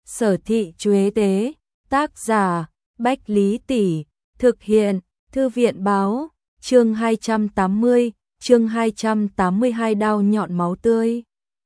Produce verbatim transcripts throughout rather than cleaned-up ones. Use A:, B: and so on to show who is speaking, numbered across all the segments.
A: Sở thị Chuế tế, tác giả, Bách Lý Tỷ, thực hiện, Thư viện báo, chương hai trăm tám mươi, chương hai trăm tám mươi hai đao nhọn máu tươi.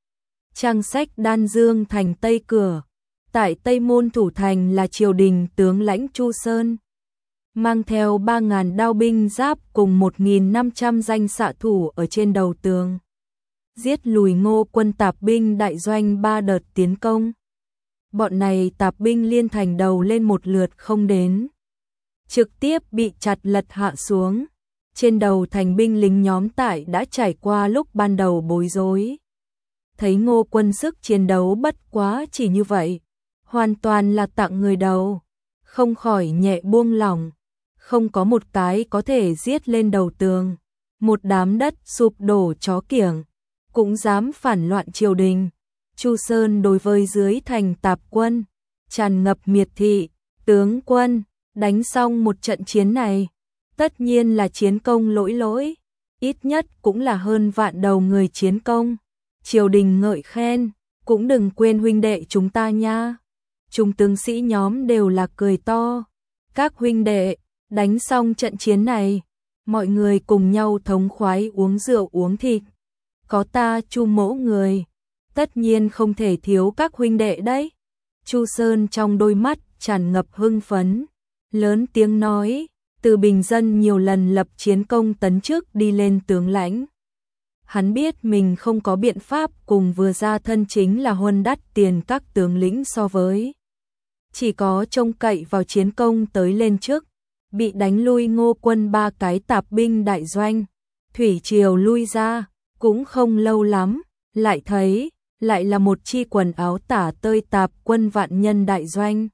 A: Trang sách Đan Dương thành Tây Cửa, tại Tây Môn Thủ Thành là triều đình tướng lãnh Chu Sơn. Mang theo ba ngàn đao binh giáp cùng một nghìn năm trăm danh xạ thủ ở trên đầu tường. Giết lùi Ngô quân tạp binh đại doanh ba đợt tiến công. Bọn này tạp binh liên thành đầu lên một lượt không đến. Trực tiếp bị chặt lật hạ xuống. Trên đầu thành binh lính nhóm tại đã trải qua lúc ban đầu bối rối. Thấy Ngô quân sức chiến đấu bất quá chỉ như vậy. Hoàn toàn là tặng người đầu. Không khỏi nhẹ buông lỏng. Không có một cái có thể giết lên đầu tường. Một đám đất sụp đổ chó kiểng. Cũng dám phản loạn triều đình. Chu Sơn đối với dưới thành tạp quân. Tràn ngập miệt thị. Tướng quân, đánh xong một trận chiến này. Tất nhiên là chiến công lỗi lỗi. Ít nhất cũng là hơn vạn đầu người chiến công. Triều đình ngợi khen. Cũng đừng quên huynh đệ chúng ta nha. Trung tướng sĩ nhóm đều là cười to. Các huynh đệ, đánh xong trận chiến này, mọi người cùng nhau thống khoái uống rượu uống thịt. Có ta Chu mỗ người, tất nhiên không thể thiếu các huynh đệ đấy. Chu Sơn trong đôi mắt tràn ngập hưng phấn, lớn tiếng nói, từ bình dân nhiều lần lập chiến công tấn chức đi lên tướng lãnh. Hắn biết mình không có biện pháp cùng vừa ra thân chính là huân đắt tiền các tướng lĩnh so với. Chỉ có trông cậy vào chiến công tới lên trước, bị đánh lui Ngô quân ba cái tạp binh đại doanh. Thủy triều lui ra, cũng không lâu lắm, lại thấy, lại là một chi quần áo tả tơi tạp quân vạn nhân đại doanh.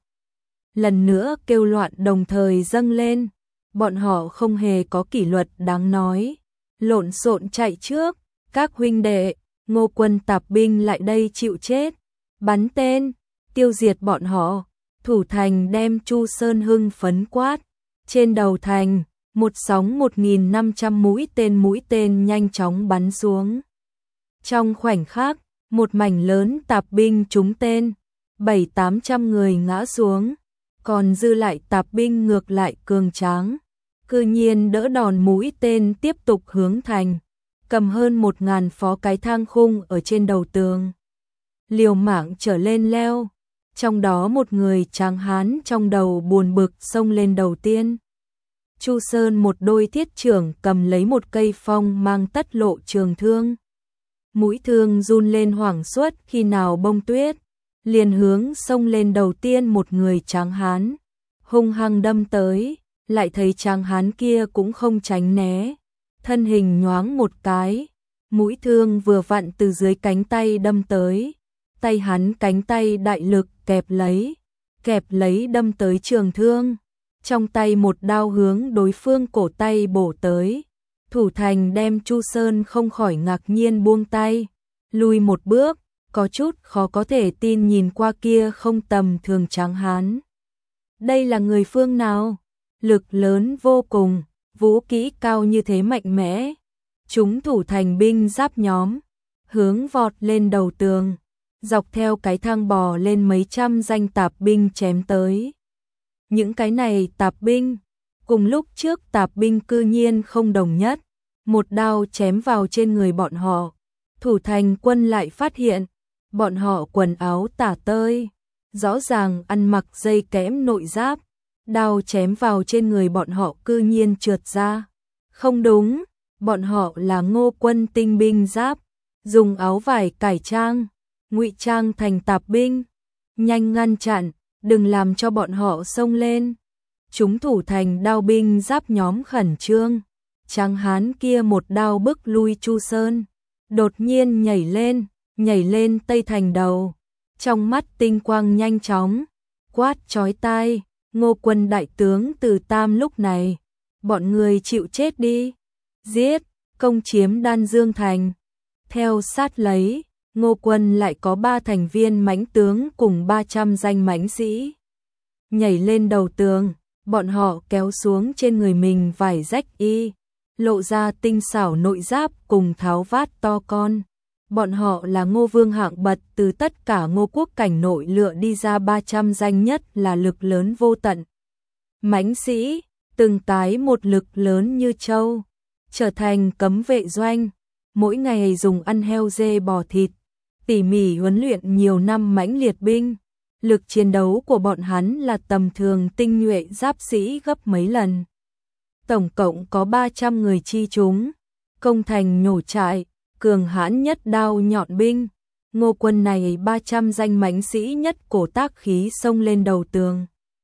A: Lần nữa kêu loạn đồng thời dâng lên, bọn họ không hề có kỷ luật đáng nói. Lộn xộn chạy trước, các huynh đệ, Ngô quân tạp binh lại đây chịu chết. Bắn tên, tiêu diệt bọn họ. Thủ thành đem Chu Sơn hưng phấn quát. Trên đầu thành, một sóng một nghìn năm trăm mũi tên mũi tên nhanh chóng bắn xuống. Trong khoảnh khắc, một mảnh lớn tạp binh trúng tên, bảy tám trăm người ngã xuống, còn dư lại tạp binh ngược lại cường tráng, cư nhiên đỡ đòn mũi tên tiếp tục hướng thành, cầm hơn một ngàn phó cái thang khung ở trên đầu tường. Liều mạng trở lên leo. Trong đó một người tráng hán trong đầu buồn bực xông lên đầu tiên. Chu Sơn một đôi thiết trưởng cầm lấy một cây phong mang tất lộ trường thương. Mũi thương run lên hoảng suốt khi nào bông tuyết, liền hướng xông lên đầu tiên một người tráng hán. Hung hăng đâm tới, lại thấy tráng hán kia cũng không tránh né. Thân hình nhoáng một cái, mũi thương vừa vặn từ dưới cánh tay đâm tới. Tay hắn cánh tay đại lực kẹp lấy, kẹp lấy đâm tới trường thương. Trong tay một đao hướng đối phương cổ tay bổ tới. Thủ thành đem Chu Sơn không khỏi ngạc nhiên buông tay. Lùi một bước, có chút khó có thể tin nhìn qua kia không tầm thường tráng hán. Đây là người phương nào? Lực lớn vô cùng, vũ kỹ cao như thế mạnh mẽ. Chúng thủ thành binh giáp nhóm, hướng vọt lên đầu tường. Dọc theo cái thang bò lên mấy trăm danh tạp binh chém tới. Những cái này tạp binh, cùng lúc trước tạp binh cư nhiên không đồng nhất. Một đao chém vào trên người bọn họ. Thủ thành quân lại phát hiện, bọn họ quần áo tả tơi. Rõ ràng ăn mặc dây kẽm nội giáp. Đao chém vào trên người bọn họ cư nhiên trượt ra. Không đúng, bọn họ là Ngô quân tinh binh giáp. Dùng áo vải cải trang. Ngụy trang thành tạp binh, nhanh ngăn chặn, đừng làm cho bọn họ xông lên. Chúng thủ thành đao binh giáp nhóm khẩn trương. Tráng hán kia một đao bức lui Chu Sơn, đột nhiên nhảy lên, nhảy lên tây thành đầu. Trong mắt tinh quang nhanh chóng, quát chói tai, Ngô quân đại tướng Từ Tam lúc này, bọn người chịu chết đi. Giết, công chiếm Đan Dương thành. Theo sát lấy, Ngô quân lại có ba thành viên mãnh tướng cùng ba trăm danh mãnh sĩ. Nhảy lên đầu tường, bọn họ kéo xuống trên người mình vải rách y, lộ ra tinh xảo nội giáp cùng tháo vát to con. Bọn họ là Ngô Vương hạng bật, từ tất cả Ngô quốc cảnh nội lựa đi ra ba trăm danh nhất là lực lớn vô tận. Mãnh sĩ, từng cái một lực lớn như trâu, trở thành cấm vệ doanh, mỗi ngày dùng ăn heo dê bò thịt, tỉ mỉ huấn luyện nhiều năm mãnh liệt binh. Lực chiến đấu của bọn hắn là tầm thường tinh nhuệ giáp sĩ gấp mấy lần. Tổng cộng có ba trăm người chi chúng, công thành nhổ trại, cường hãn nhất đao nhọn binh. Ngô quân này ba trăm danh mãnh sĩ nhất cổ tác khí xông lên đầu tường.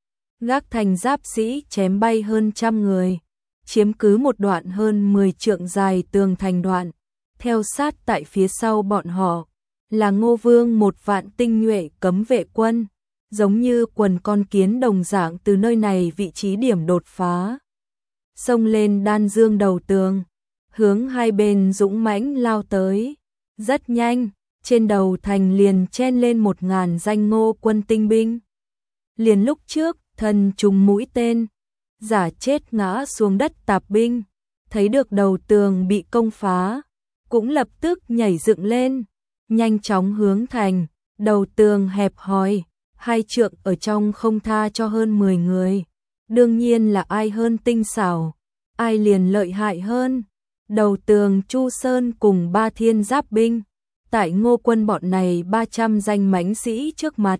A: Gác thành giáp sĩ chém bay hơn trăm người, chiếm cứ một đoạn hơn mười trượng dài tường thành đoạn. Theo sát tại phía sau bọn họ là Ngô Vương một vạn tinh nhuệ cấm vệ quân, giống như quần con kiến đồng dạng từ nơi này vị trí điểm đột phá. Xông lên đan dương đầu tường, hướng hai bên dũng mãnh lao tới. Rất nhanh, trên đầu thành liền chen lên một ngàn danh Ngô quân tinh binh. Liền lúc trước, thần trùng mũi tên, giả chết ngã xuống đất tạp binh, thấy được đầu tường bị công phá, cũng lập tức nhảy dựng lên, nhanh chóng hướng thành. Đầu tường hẹp hòi, hai trượng ở trong không tha cho hơn mười người. Đương nhiên là ai hơn tinh xảo, ai liền lợi hại hơn. Đầu tường Chu Sơn cùng ba thiên giáp binh, tại Ngô quân bọn này ba trăm danh mãnh sĩ trước mặt,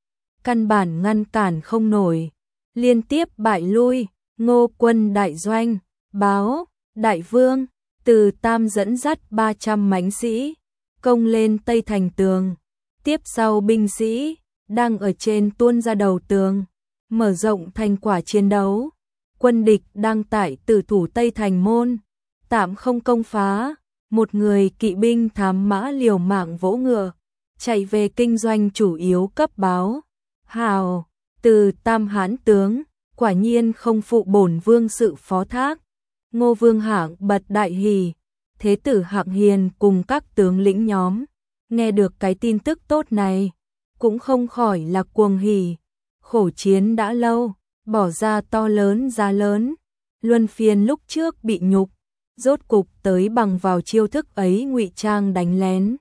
A: căn bản ngăn cản không nổi, liên tiếp bại lui. Ngô quân đại doanh báo đại vương Từ Tam dẫn dắt ba trăm mãnh sĩ công lên tây thành tường, tiếp sau binh sĩ đang ở trên tuôn ra đầu tường, mở rộng thành quả chiến đấu. Quân địch đang tại tử thủ tây thành môn, tạm không công phá. Một người kỵ binh thám mã liều mạng vỗ ngựa, chạy về kinh doanh chủ yếu cấp báo. Hào, Từ Tam hán tướng, quả nhiên không phụ bổn vương sự phó thác. Ngô Vương hạng bật đại hỉ, thế tử Hạng Hiền cùng các tướng lĩnh nhóm, nghe được cái tin tức tốt này, cũng không khỏi là cuồng hỉ. Khổ chiến đã lâu, bỏ ra to lớn giá lớn, luân phiên lúc trước bị nhục, rốt cục tới bằng vào chiêu thức ấy ngụy trang đánh lén.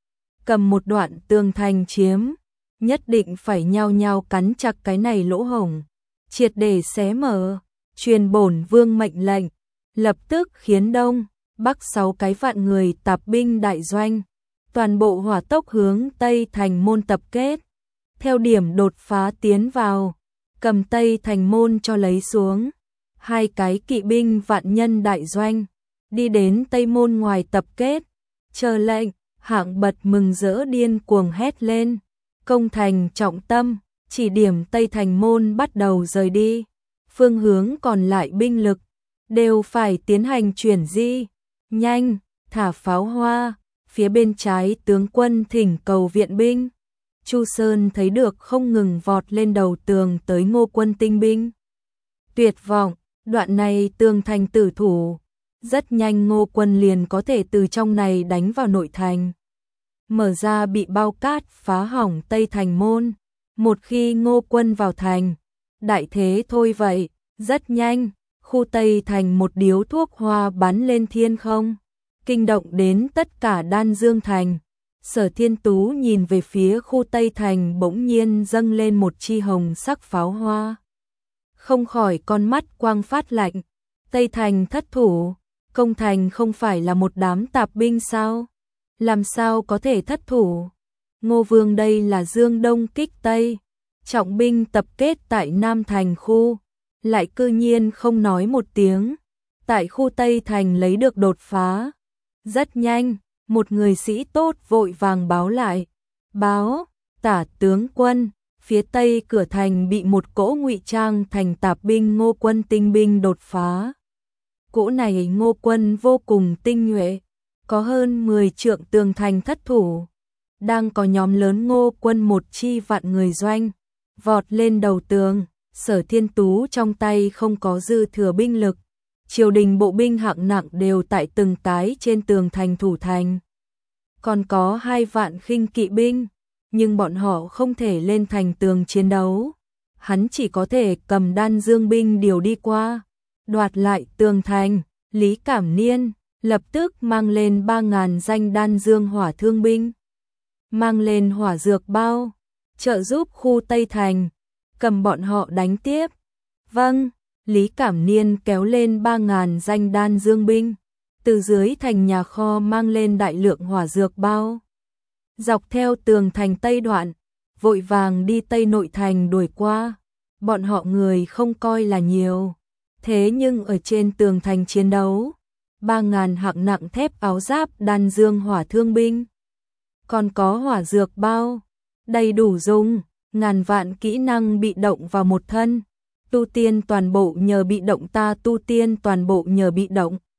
A: Cầm một đoạn tường thành chiếm, nhất định phải nhao nhao cắn chặt cái này lỗ hổng, triệt để xé mở. Truyền bổn vương mệnh lệnh, lập tức khiến đông, bắc sáu cái vạn người tạp binh đại doanh, toàn bộ hỏa tốc hướng tây thành môn tập kết. Theo điểm đột phá tiến vào, cầm tây thành môn cho lấy xuống. Hai cái kỵ binh vạn nhân đại doanh đi đến tây môn ngoài tập kết, chờ lệnh. Hạng bật mừng rỡ điên cuồng hét lên, công thành trọng tâm, chỉ điểm tây thành môn bắt đầu rời đi. Phương hướng còn lại binh lực đều phải tiến hành chuyển di, nhanh, thả pháo hoa. Phía bên trái tướng quân thỉnh cầu viện binh. Chu Sơn thấy được không ngừng vọt lên đầu tường tới Ngô quân tinh binh. Tuyệt vọng, đoạn này tường thành tử thủ, rất nhanh Ngô quân liền có thể từ trong này đánh vào nội thành, mở ra bị bao cát phá hỏng tây thành môn. Một khi Ngô quân vào thành, đại thế thôi vậy. Rất nhanh, khu tây thành một điếu thuốc hoa bắn lên thiên không, kinh động đến tất cả Đan Dương thành. Sở Thiên Tú nhìn về phía khu tây thành, bỗng nhiên dâng lên một chi hồng sắc pháo hoa, không khỏi con mắt quang phát lạnh. Tây thành thất thủ, công thành không phải là một đám tạp binh sao? Làm sao có thể thất thủ? Ngô Vương đây là dương đông kích tây, trọng binh tập kết tại Nam thành khu, lại cư nhiên không nói một tiếng, tại khu tây thành lấy được đột phá. Rất nhanh, một người sĩ tốt vội vàng báo lại, báo, tả tướng quân, phía tây cửa thành bị một cỗ ngụy trang thành tạp binh Ngô quân tinh binh đột phá. Cỗ này Ngô quân vô cùng tinh nhuệ, có hơn mười trượng tường thành thất thủ, đang có nhóm lớn Ngô quân một chi vạn người doanh, vọt lên đầu tường. Sở Thiên Tú trong tay không có dư thừa binh lực, triều đình bộ binh hạng nặng đều tại từng cái trên tường thành thủ thành. Còn có hai vạn khinh kỵ binh, nhưng bọn họ không thể lên thành tường chiến đấu. Hắn chỉ có thể cầm Đan Dương binh điều đi qua, đoạt lại tường thành. Lý Cảm Niên, lập tức mang lên ba ngàn danh đan dương hỏa thương binh, mang lên hỏa dược bao, trợ giúp khu Tây Thành, cầm bọn họ đánh tiếp. Vâng, Lý Cảm Niên kéo lên ba ngàn danh đan dương binh, từ dưới thành nhà kho mang lên đại lượng hỏa dược bao. Dọc theo tường thành Tây đoạn, vội vàng đi Tây Nội Thành đuổi qua, bọn họ người không coi là nhiều. Thế nhưng ở trên tường thành chiến đấu, ba ngàn hạng nặng thép áo giáp đan dương hỏa thương binh, còn có hỏa dược bao, đầy đủ dùng, ngàn vạn kỹ năng bị động vào một thân, tu tiên toàn bộ nhờ bị động ta tu tiên toàn bộ nhờ bị động,